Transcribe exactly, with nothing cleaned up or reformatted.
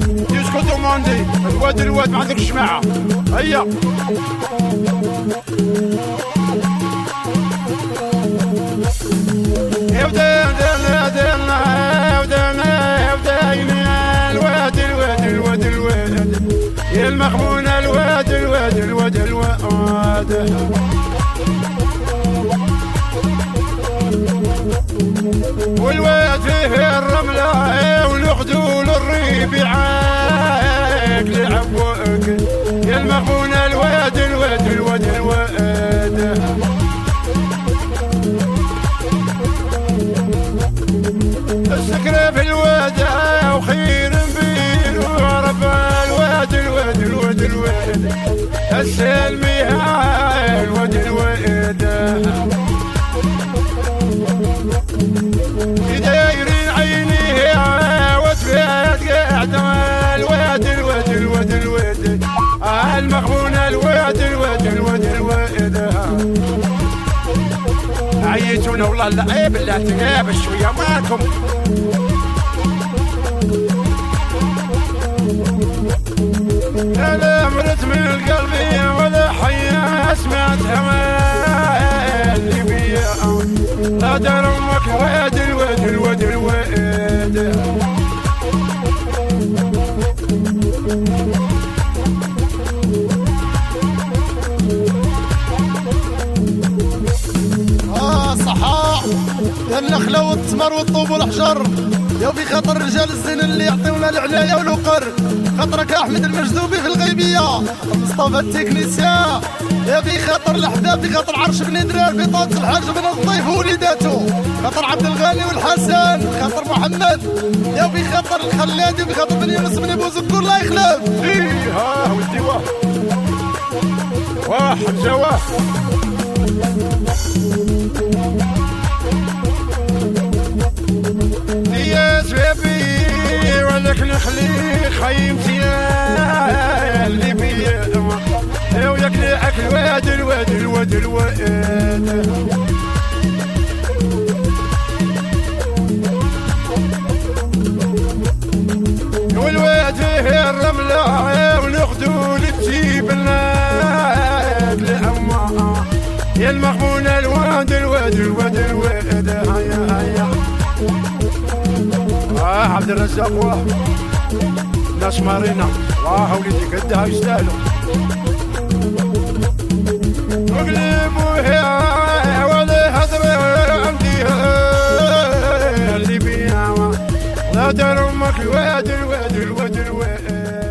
ديسكو دوموندي الواد الواد ما عندكش جماعة هيا يا ودانا دانا دانا يا ودانا يا ودانا الواد الواد الواد الواد يا المغبون الواد الواد الواد الواد والواد فيه الرملة والخدول الريب يعاك لعبوك يا المغبون الواد الواد الواد الواد السكرة في الواد وخير بير ورب الواد الواد الواد الواد السلمي الواد الواد دايرين عينيه وتبات قاعد الواد الواد الواد الواد المغبون الواد الواد الواد الواد عيتونا والله لا عيب لا تغاب شويه مالكم انا مرت من القلب ولا حياه سمعتها اللي بيا لا دار امك واد الواد الواد الواد اه صحاح يا النخله والتمر والطوب والحجر يا في خاطر رجال الزين اللي يعطيونا العنايه والوقر خاطرك احمد المجذوبي في الغيبيه مصطفى التكنيسيان يا في خاطر الاحباب في خاطر عرش بن درار في طاقة الحاج بن الضيف ووليداته خاطر عبد الغني والحسن خاطر محمد يا في خاطر الخلاد وفي خاطر بن يونس بن ابو زكور الله يخلف ايه ها ولدي واه واه حمزه واه يا زبيبي ولك نخلي خيمتي اللي بيا وياك الواد الواد الواد الواد والواد فيه الرملة والخدود تجيب الناد لأما يا المغبون الواد الواد الواد الواد هيا هيا اه عبد الرزاق واه ناس مارينا واه وليدي قدها يستاهلوا وقلبوا يا ولا هضره عندي اللي بيا لا دار امك الواد الواد الواد الواد